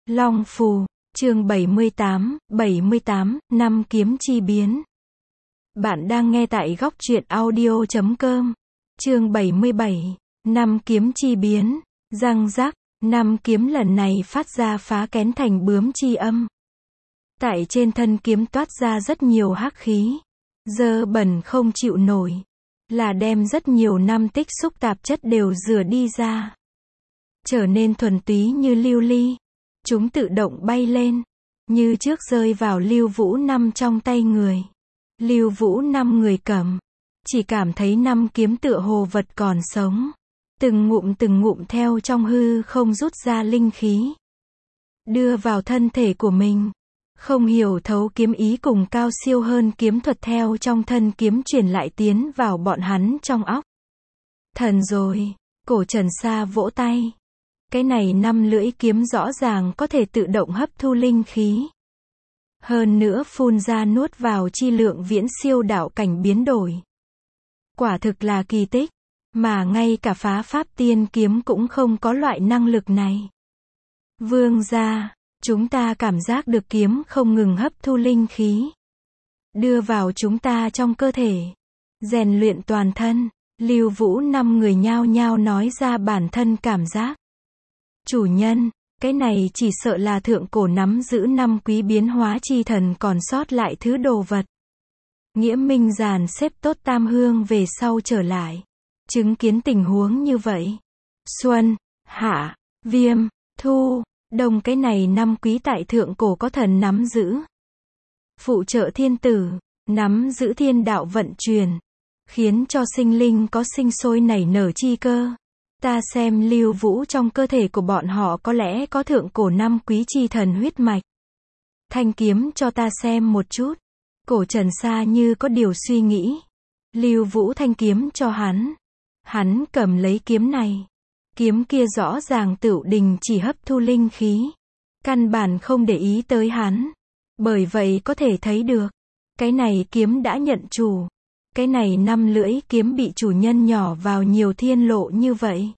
Long Phù, chương 78, năm kiếm chi biến. Bạn đang nghe tại góc truyện audio.com. Chương 77, năm kiếm chi biến. Răng rắc, năm kiếm lần này phát ra phá kén thành bướm chi âm. Tại trên thân kiếm toát ra rất nhiều hắc khí, dơ bẩn không chịu nổi, là đem rất nhiều năm tích xúc tạp chất đều rửa đi ra, trở nên thuần túy như lưu ly. Chúng tự động bay lên, như trước rơi vào Lưu Vũ Năm trong tay người. Lưu Vũ Năm người cầm, chỉ cảm thấy năm kiếm tựa hồ vật còn sống, từng ngụm theo trong hư không rút ra linh khí, đưa vào thân thể của mình. Không hiểu thấu kiếm ý cùng cao siêu hơn kiếm thuật theo trong thân kiếm truyền lại tiến vào bọn hắn trong óc. Thần rồi, Cổ Trần Sa vỗ tay. Cái này năm lưỡi kiếm rõ ràng có thể tự động hấp thu linh khí. Hơn nữa phun ra nuốt vào chi lượng viễn siêu đạo cảnh biến đổi. Quả thực là kỳ tích, mà ngay cả phá pháp tiên kiếm cũng không có loại năng lực này. Vương gia, chúng ta cảm giác được kiếm không ngừng hấp thu linh khí, đưa vào chúng ta trong cơ thể, rèn luyện toàn thân. Lưu Vũ Năm người nhao nhao nói ra bản thân cảm giác. Chủ nhân, cái này chỉ sợ là thượng cổ nắm giữ năm quý biến hóa chi thần còn sót lại thứ đồ vật. Nghĩa Minh dàn xếp tốt Tam Hương về sau trở lại, chứng kiến tình huống như vậy. Xuân, Hạ, Viêm, Thu, Đông, cái này năm quý tại thượng cổ có thần nắm giữ. Phụ trợ thiên tử, nắm giữ thiên đạo vận chuyển, khiến cho sinh linh có sinh sôi nảy nở chi cơ. Ta xem Lưu Vũ trong cơ thể của bọn họ có lẽ có thượng cổ năm quý chi thần huyết mạch. Thanh kiếm cho ta xem một chút. Cổ Trần Sa như có điều suy nghĩ. Lưu Vũ thanh kiếm cho hắn. Hắn cầm lấy kiếm này. Kiếm kia rõ ràng tựu đình chỉ hấp thu linh khí, căn bản không để ý tới hắn. Bởi vậy có thể thấy được, cái này kiếm đã nhận chủ. Cái này năm lưỡi kiếm bị chủ nhân nhỏ vào nhiều thiên lộ như vậy,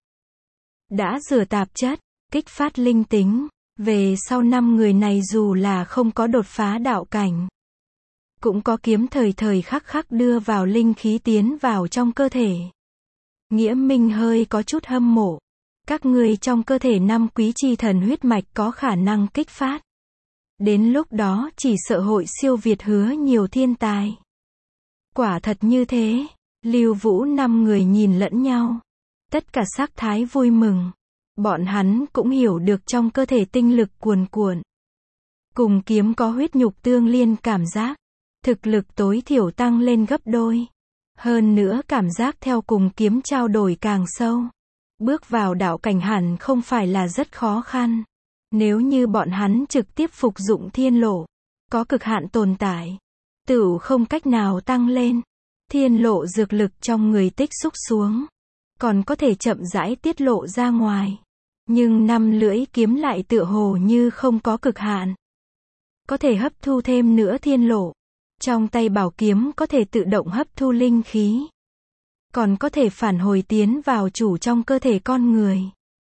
đã rửa tạp chất, kích phát linh tính. Về sau năm người này dù là không có đột phá đạo cảnh, cũng có kiếm thời khắc đưa vào linh khí tiến vào trong cơ thể. Nghĩa Minh hơi có chút hâm mộ. Các người trong cơ thể năm quý chi thần huyết mạch có khả năng kích phát. Đến lúc đó chỉ sợ hội siêu việt hứa nhiều thiên tài. Quả thật như thế. Lưu Vũ Năm người nhìn lẫn nhau, tất cả sắc thái vui mừng. Bọn hắn cũng hiểu được trong cơ thể tinh lực cuồn cuộn, cùng kiếm có huyết nhục tương liên cảm giác, thực lực tối thiểu tăng lên gấp đôi. Hơn nữa cảm giác theo cùng kiếm trao đổi càng sâu. Bước vào đạo cảnh hẳn không phải là rất khó khăn. Nếu như bọn hắn trực tiếp phục dụng thiên lộ, có cực hạn tồn tại, tựu không cách nào tăng lên. Thiên lộ dược lực trong người tích xúc xuống, còn có thể chậm rãi tiết lộ ra ngoài. Nhưng năm lưỡi kiếm lại tựa hồ như không có cực hạn, có thể hấp thu thêm nữa thiên lộ. Trong tay bảo kiếm có thể tự động hấp thu linh khí, còn có thể phản hồi tiến vào chủ trong cơ thể con người.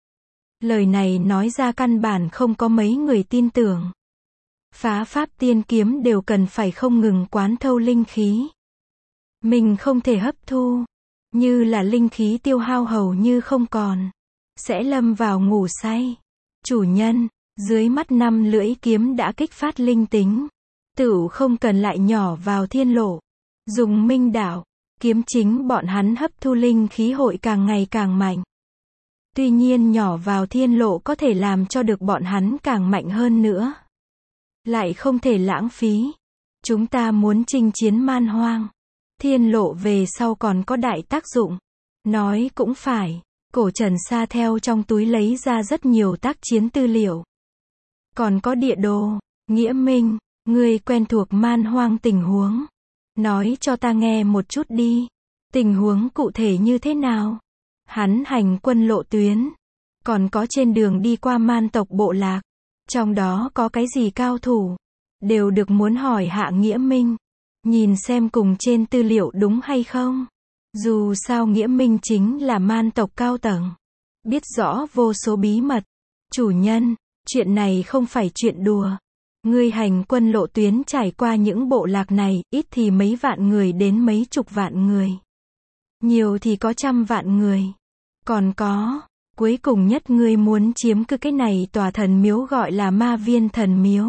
Lời này nói ra căn bản không có mấy người tin tưởng. Phá pháp tiên kiếm đều cần phải không ngừng quán thâu linh khí. Mình không thể hấp thu, như là linh khí tiêu hao hầu như không còn, sẽ lâm vào ngủ say. Chủ nhân, dưới mắt năm lưỡi kiếm đã kích phát linh tính, tựu không cần lại nhỏ vào thiên lộ. Dùng minh đạo, kiếm chính bọn hắn hấp thu linh khí hội càng ngày càng mạnh. Tuy nhiên nhỏ vào thiên lộ có thể làm cho được bọn hắn càng mạnh hơn nữa. Lại không thể lãng phí. Chúng ta muốn chinh chiến man hoang, thiên lộ về sau còn có đại tác dụng. Nói cũng phải. Cổ Trần Sa theo trong túi lấy ra rất nhiều tác chiến tư liệu, còn có địa đồ. Nghĩa Minh, ngươi quen thuộc man hoang tình huống, nói cho ta nghe một chút đi. Tình huống cụ thể như thế nào? Hắn hành quân lộ tuyến, còn có trên đường đi qua man tộc bộ lạc, trong đó có cái gì cao thủ, đều được muốn hỏi hạ Nghĩa Minh, nhìn xem cùng trên tư liệu đúng hay không. Dù sao Nghĩa Minh chính là man tộc cao tầng, biết rõ vô số bí mật. Chủ nhân, Chuyện này không phải chuyện đùa. Ngươi hành quân lộ tuyến trải qua những bộ lạc này, ít thì mấy vạn người đến mấy chục vạn người. Nhiều thì có trăm vạn người. Còn có, cuối cùng nhất ngươi muốn chiếm cứ cái này tòa thần miếu gọi là Ma Viên thần miếu.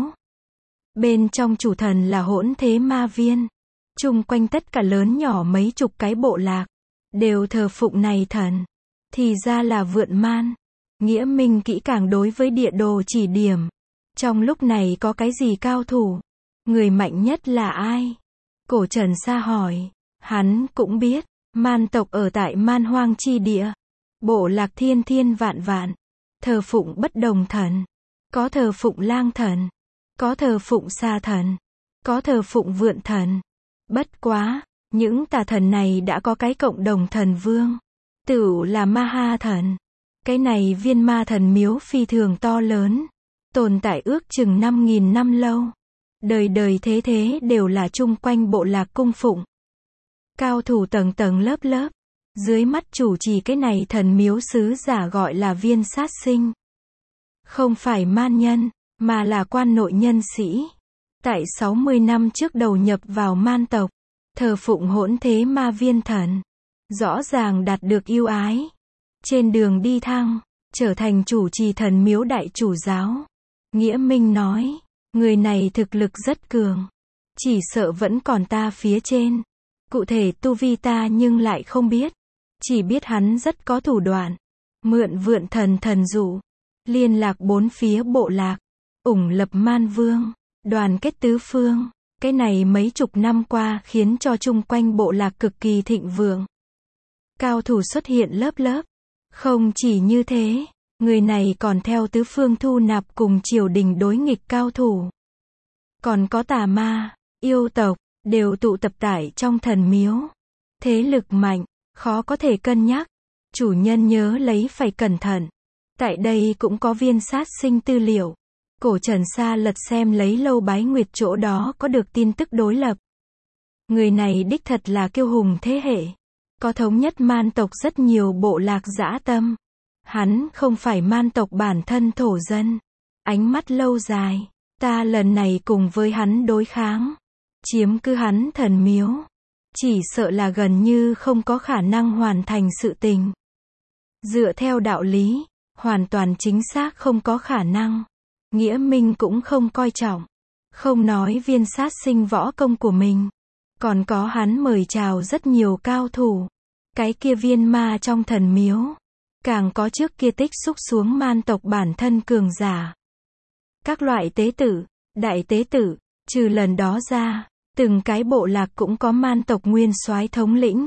Bên trong chủ thần là Hỗn Thế Ma Viên. Chung quanh tất cả lớn nhỏ mấy chục cái bộ lạc, đều thờ phụng này thần. Thì ra là Vượn Man. Nghĩa Minh kỹ càng đối với địa đồ chỉ điểm. Trong lúc này có cái gì cao thủ? Người mạnh nhất là ai? Cổ Trần Sa hỏi. Hắn cũng biết, Man tộc ở tại Man Hoang chi địa. Bộ lạc thiên thiên vạn vạn. Thờ phụng bất đồng thần. Có thờ phụng lang thần. Có thờ phụng sa thần. Có thờ phụng vượn thần. Bất quá, những tà thần này đã có cái cộng đồng thần vương. Tửu là Ma Ha thần. Cái này viên ma thần miếu phi thường to lớn. Tồn tại ước chừng 5.000 năm lâu. Đời đời thế thế đều là chung quanh bộ lạc cung phụng. Cao thủ tầng tầng lớp lớp. Dưới mắt chủ trì cái này thần miếu sứ giả gọi là Viên Sát Sinh. Không phải man nhân, mà là quan nội nhân sĩ. Tại 60 năm trước đầu nhập vào man tộc. Thờ phụng Hỗn Thế Ma Viên thần. Rõ ràng đạt được ưu ái. Trên đường đi thăng, trở thành chủ trì thần miếu đại chủ giáo. Nghĩa Minh nói, người này thực lực rất cường. Chỉ sợ vẫn còn ta phía trên. Cụ thể tu vi ta nhưng lại không biết. Chỉ biết hắn rất có thủ đoạn. Mượn vượn thần thần dụ. Liên lạc bốn phía bộ lạc. Ủng lập man vương. Đoàn kết tứ phương. Cái này mấy chục năm qua khiến cho chung quanh bộ lạc cực kỳ thịnh vượng. Cao thủ xuất hiện lớp lớp. Không chỉ như thế, người này còn theo tứ phương thu nạp cùng triều đình đối nghịch cao thủ. Còn có tà ma, yêu tộc, đều tụ tập tại trong thần miếu. Thế lực mạnh, khó có thể cân nhắc. Chủ nhân nhớ lấy phải cẩn thận. Tại đây cũng có Viên Sát Sinh tư liệu. Cổ Trần Sa lật xem lấy Lâu Bái Nguyệt chỗ đó có được tin tức đối lập. Người này đích thật là kiêu hùng thế hệ. Có thống nhất man tộc rất nhiều bộ lạc dã tâm. Hắn không phải man tộc bản thân thổ dân. Ánh mắt lâu dài. Ta lần này cùng với hắn đối kháng. Chiếm cứ hắn thần miếu. Chỉ sợ là gần như không có khả năng hoàn thành sự tình. Dựa theo đạo lý, hoàn toàn chính xác không có khả năng. Nghĩa Minh cũng không coi trọng. Không nói Viên Sát Sinh võ công của mình. Còn có hắn mời chào rất nhiều cao thủ. Cái kia viên ma trong thần miếu. Càng có trước kia tích xúc xuống man tộc bản thân cường giả. Các loại tế tử, đại tế tử, trừ lần đó ra, từng cái bộ lạc cũng có man tộc nguyên soái thống lĩnh.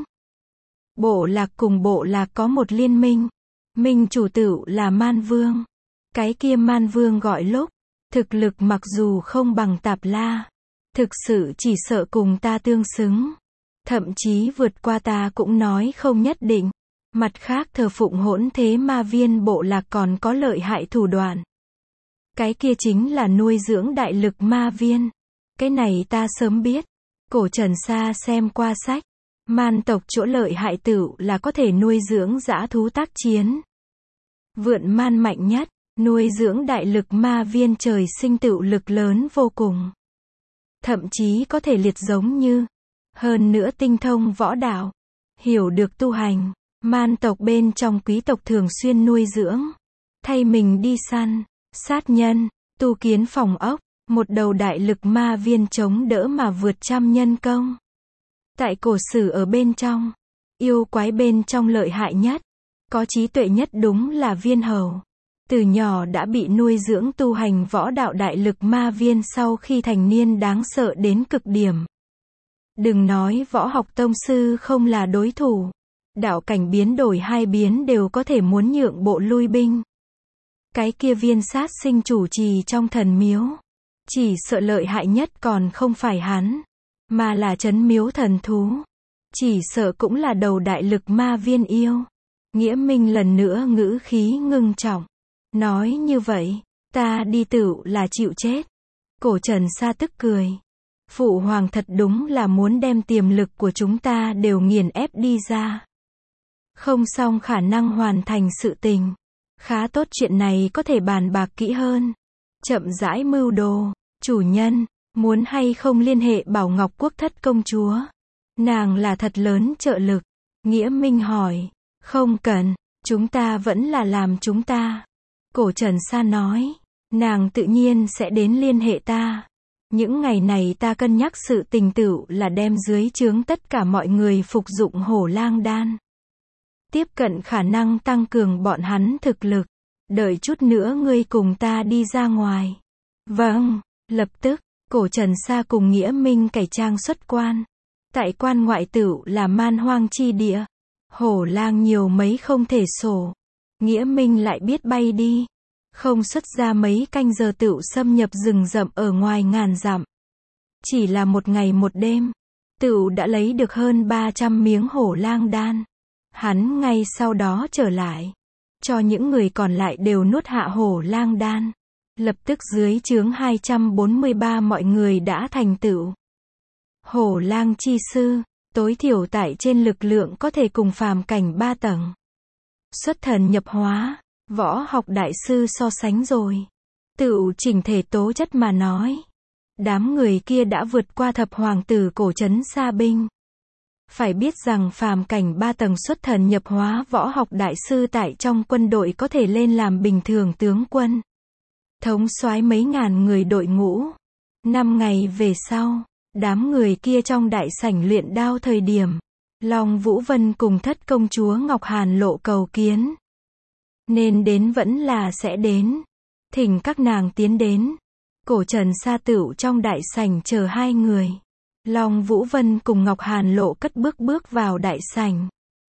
Bộ lạc cùng bộ lạc có một liên minh. Minh chủ tửu là man vương. Cái kia man vương gọi lúc. Thực lực mặc dù không bằng Tạp La. Thực sự chỉ sợ cùng ta tương xứng. Thậm chí vượt qua ta cũng nói không nhất định. Mặt khác thờ phụng Hỗn Thế Ma Viên bộ lạc còn có lợi hại thủ đoạn. Cái kia chính là nuôi dưỡng đại lực ma viên. Cái này ta sớm biết. Cổ Trần Sa xem qua sách. Man tộc chỗ lợi hại tửu là có thể nuôi dưỡng dã thú tác chiến. Vượn man mạnh nhất, nuôi dưỡng đại lực ma viên trời sinh tửu lực lớn vô cùng. Thậm chí có thể liệt giống như. Hơn nữa tinh thông võ đạo. Hiểu được tu hành. Man tộc bên trong quý tộc thường xuyên nuôi dưỡng. Thay mình đi săn, sát nhân, tu kiến phòng ốc. Một đầu đại lực ma viên chống đỡ mà vượt trăm nhân công. Tại cổ sử ở bên trong. Yêu quái bên trong lợi hại nhất. Có trí tuệ nhất đúng là viên hầu. Từ nhỏ đã bị nuôi dưỡng tu hành võ đạo đại lực ma viên sau khi thành niên đáng sợ đến cực điểm. Đừng nói võ học tông sư không là đối thủ. Đạo cảnh biến đổi hai biến đều có thể muốn nhượng bộ lui binh. Cái kia Viên Sát Sinh chủ trì trong thần miếu. Chỉ sợ lợi hại nhất còn không phải hắn. Mà là trấn miếu thần thú. Chỉ sợ cũng là đầu đại lực ma viên yêu. Nghĩa Minh lần nữa ngữ khí ngưng trọng. Nói như vậy, ta đi tửu là chịu chết. Cổ Trần Sa tức cười. Phụ hoàng thật đúng là muốn đem tiềm lực của chúng ta đều nghiền ép đi ra. Không xong khả năng hoàn thành sự tình. Khá tốt, chuyện này có thể bàn bạc kỹ hơn. Chậm rãi mưu đồ. Chủ nhân, muốn hay không liên hệ Bảo Ngọc Quốc thất công chúa? Nàng là thật lớn trợ lực. Nghĩa Minh hỏi. Không cần, chúng ta vẫn là làm chúng ta. Cổ Trần Sa nói. Nàng tự nhiên sẽ đến liên hệ ta. Những ngày này ta cân nhắc sự tình tựu là đem dưới trướng tất cả mọi người phục dụng Hổ Lang đan. Tiếp cận khả năng tăng cường bọn hắn thực lực. Đợi chút nữa ngươi cùng ta đi ra ngoài. Vâng, lập tức, Cổ Trần Sa cùng Nghĩa Minh cải trang xuất quan. Tại quan ngoại tựu là man hoang chi địa. Hổ lang nhiều mấy không thể sổ. Nghĩa Minh lại biết bay đi. Không xuất ra mấy canh giờ tựu xâm nhập rừng rậm ở ngoài ngàn dặm. Chỉ là một ngày một đêm, tựu đã lấy được hơn 300 miếng hổ lang đan. Hắn ngay sau đó trở lại, cho những người còn lại đều nuốt hạ hổ lang đan. Lập tức dưới trướng 243 mọi người đã thành tựu hổ lang chi sư, tối thiểu tại trên lực lượng có thể cùng phàm cảnh 3 tầng. Xuất thần nhập hóa, võ học đại sư so sánh rồi. Tựu chỉnh thể tố chất mà nói, đám người kia đã vượt qua thập hoàng tử Cổ Trấn Sa binh. Phải biết rằng phàm cảnh 3 tầng xuất thần nhập hóa võ học đại sư tại trong quân đội có thể lên làm bình thường tướng quân. Thống soái mấy ngàn người đội ngũ. 5 ngày về sau, đám người kia trong đại sảnh luyện đao thời điểm, Long Vũ Vân cùng thất công chúa Ngọc Hàn Lộ cầu kiến. Nên đến vẫn là sẽ đến. Thỉnh các nàng tiến đến. Cổ Trần Sa tựu trong đại sảnh chờ hai người. Long Vũ Vân cùng Ngọc Hàn Lộ cất bước vào đại sảnh.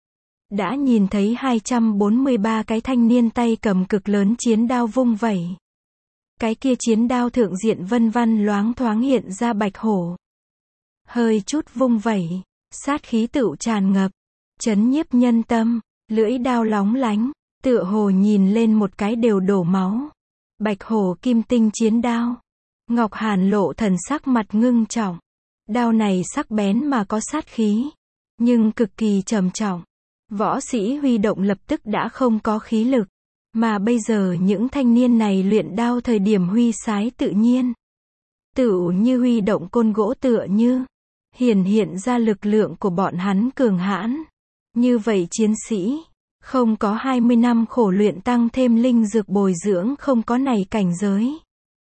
Đã nhìn thấy 243 cái thanh niên tay cầm cực lớn chiến đao vung vẩy. Cái kia chiến đao thượng diện vân vân loáng thoáng hiện ra bạch hổ. Hơi chút vung vẩy, sát khí tựu tràn ngập, chấn nhiếp nhân tâm, lưỡi đao lóng lánh, tựa hồ nhìn lên một cái đều đổ máu. Bạch hổ kim tinh chiến đao. Ngọc Hàn Lộ thần sắc mặt ngưng trọng. Đao này sắc bén mà có sát khí, nhưng cực kỳ trầm trọng. Võ sĩ huy động lập tức đã không có khí lực, mà bây giờ những thanh niên này luyện đao thời điểm huy sái tự nhiên. Tựu như huy động côn gỗ tựa như, hiện ra lực lượng của bọn hắn cường hãn. Như vậy chiến sĩ, không có 20 năm khổ luyện tăng thêm linh dược bồi dưỡng không có này cảnh giới.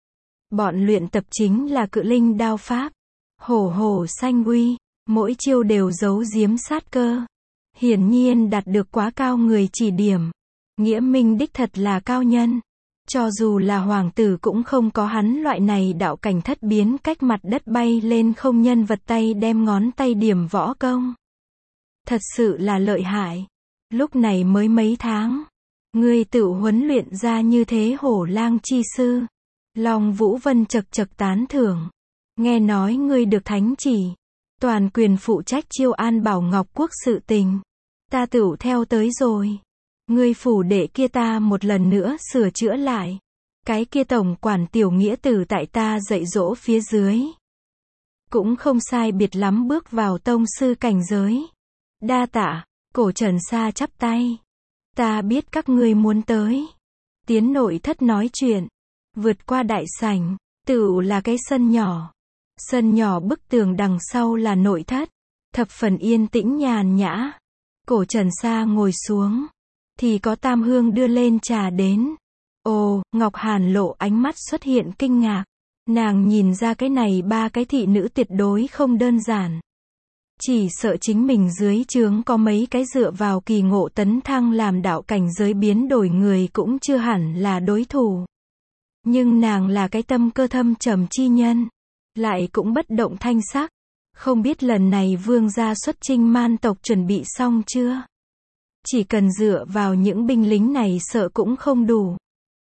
Bọn luyện tập chính là cự linh đao pháp. Hổ hổ xanh uy, mỗi chiêu đều giấu giếm sát cơ. Hiển nhiên đạt được quá cao người chỉ điểm. Nghĩa Minh đích thật là cao nhân. Cho dù là hoàng tử cũng không có hắn loại này đạo cảnh thất biến cách mặt đất bay lên không nhân vật tay đem ngón tay điểm võ công. Thật sự là lợi hại. Lúc này mới mấy tháng, ngươi tự huấn luyện ra như thế hổ lang chi sư. Long Vũ Vân chật tán thưởng. Nghe nói ngươi được thánh chỉ, toàn quyền phụ trách chiêu an Bảo Ngọc Quốc sự tình. Ta tựu theo tới rồi. Ngươi phủ đệ kia ta một lần nữa sửa chữa lại. Cái kia tổng quản tiểu nghĩa tử tại ta dạy dỗ phía dưới. Cũng không sai biệt lắm bước vào tông sư cảnh giới. Đa tạ, Cổ Trần Sa chắp tay. Ta biết các ngươi muốn tới. Tiến nội thất nói chuyện. Vượt qua đại sảnh, tựu là cái sân nhỏ. Sân nhỏ bức tường đằng sau là nội thất. Thập phần yên tĩnh nhàn nhã. Cổ Trần Sa ngồi xuống. Thì có Tam Hương đưa lên trà đến. Ồ, Ngọc Hàn Lộ ánh mắt xuất hiện kinh ngạc. Nàng nhìn ra cái này ba cái thị nữ tuyệt đối không đơn giản. Chỉ sợ chính mình dưới trướng có mấy cái dựa vào kỳ ngộ tấn thăng làm đạo cảnh giới biến đổi người cũng chưa hẳn là đối thủ. Nhưng nàng là cái tâm cơ thâm trầm chi nhân. Lại cũng bất động thanh sắc. Không biết lần này vương gia xuất chinh man tộc chuẩn bị xong chưa? Chỉ cần dựa vào những binh lính này sợ cũng không đủ.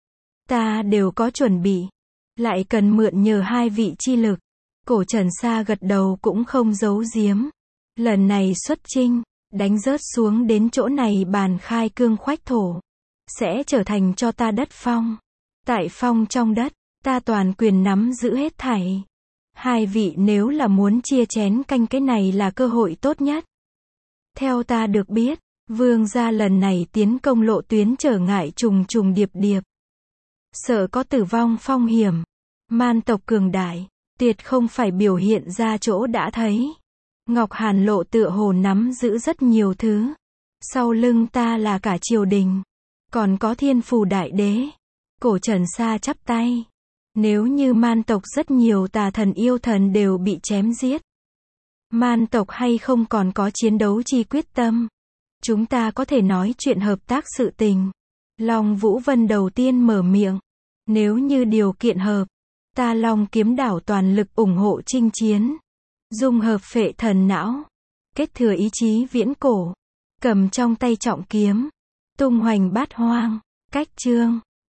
Ta đều có chuẩn bị. Lại cần mượn nhờ hai vị chi lực. Cổ Trần Sa gật đầu cũng không giấu giếm. Lần này xuất chinh, đánh rớt xuống đến chỗ này bàn khai cương khoách thổ. Sẽ trở thành cho ta đất phong. Tại phong trong đất, ta toàn quyền nắm giữ hết thảy. Hai vị nếu là muốn chia chén canh cái này là cơ hội tốt nhất. Theo ta được biết, Vương gia lần này tiến công lộ tuyến trở ngại trùng trùng điệp điệp. Sợ có tử vong phong hiểm. Man tộc cường đại, tuyệt không phải biểu hiện ra chỗ đã thấy. Ngọc Hàn Lộ tựa hồ nắm giữ rất nhiều thứ. Sau lưng ta là cả triều đình. Còn có Thiên Phù Đại Đế. Cổ Trần Sa chắp tay. Nếu như man tộc rất nhiều tà thần yêu thần đều bị chém giết. Man tộc hay không còn có chiến đấu chi quyết tâm. Chúng ta có thể nói chuyện hợp tác sự tình. Long Vũ Vân đầu tiên mở miệng. Nếu như điều kiện hợp, ta Long Kiếm Đảo toàn lực ủng hộ chinh chiến. Dung hợp phệ thần não. Kết thừa ý chí viễn cổ. Cầm trong tay trọng kiếm. Tung hoành bát hoang. Cách chương.